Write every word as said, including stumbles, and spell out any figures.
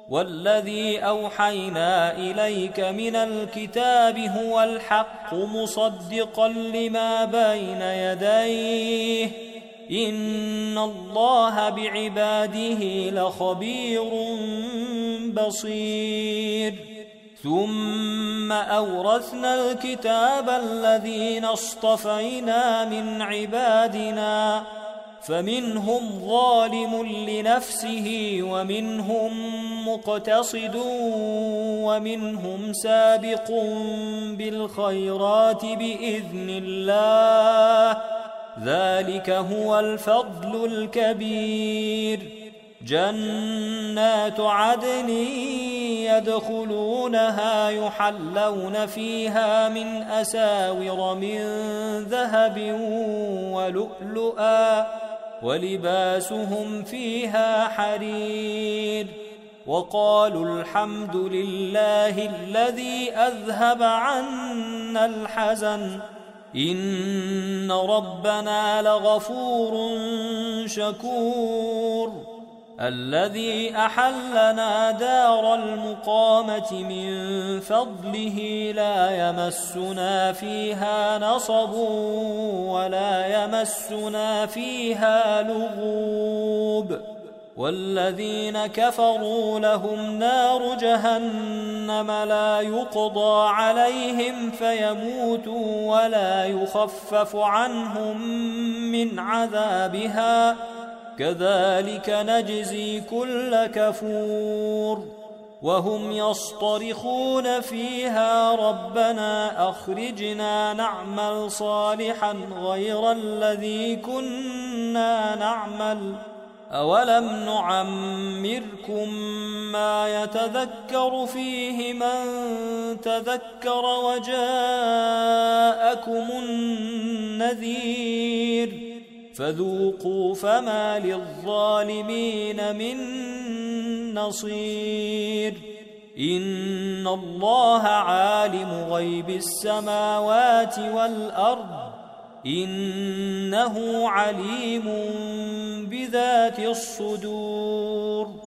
والذي أوحينا إليك من الكتاب هو الحق مصدقا لما بين يديه إن الله بعباده لخبير بصير ثم أورثنا الكتاب الذين اصطفينا من عبادنا فمنهم ظالم لنفسه ومنهم مقتصد ومنهم سابق بالخيرات بإذن الله ذلك هو الفضل الكبير جنات عدن يدخلونها يحلون فيها من أساور من ذهب ولؤلؤا ولباسهم فيها حرير وقالوا الحمد لله الذي أذهب عنا الحزن إن ربنا لغفور شكور الذي أحلنا دار المقامة من فضله لا يمسنا فيها نصب ولا يمسنا فيها لغوب والذين كفروا لهم نار جهنم لا يقضى عليهم فيموتوا ولا يخفف عنهم من عذابها كذلك نجزي كل كفور وهم يصطرخون فيها ربنا أخرجنا نعمل صالحا غير الذي كنا نعمل أولم نعمركم ما يتذكر فيه من تذكر وجاءكم النذير فذوقوا فما للظالمين من نصير إن الله عالم غيب السماوات والأرض إنه عليم بذات الصدور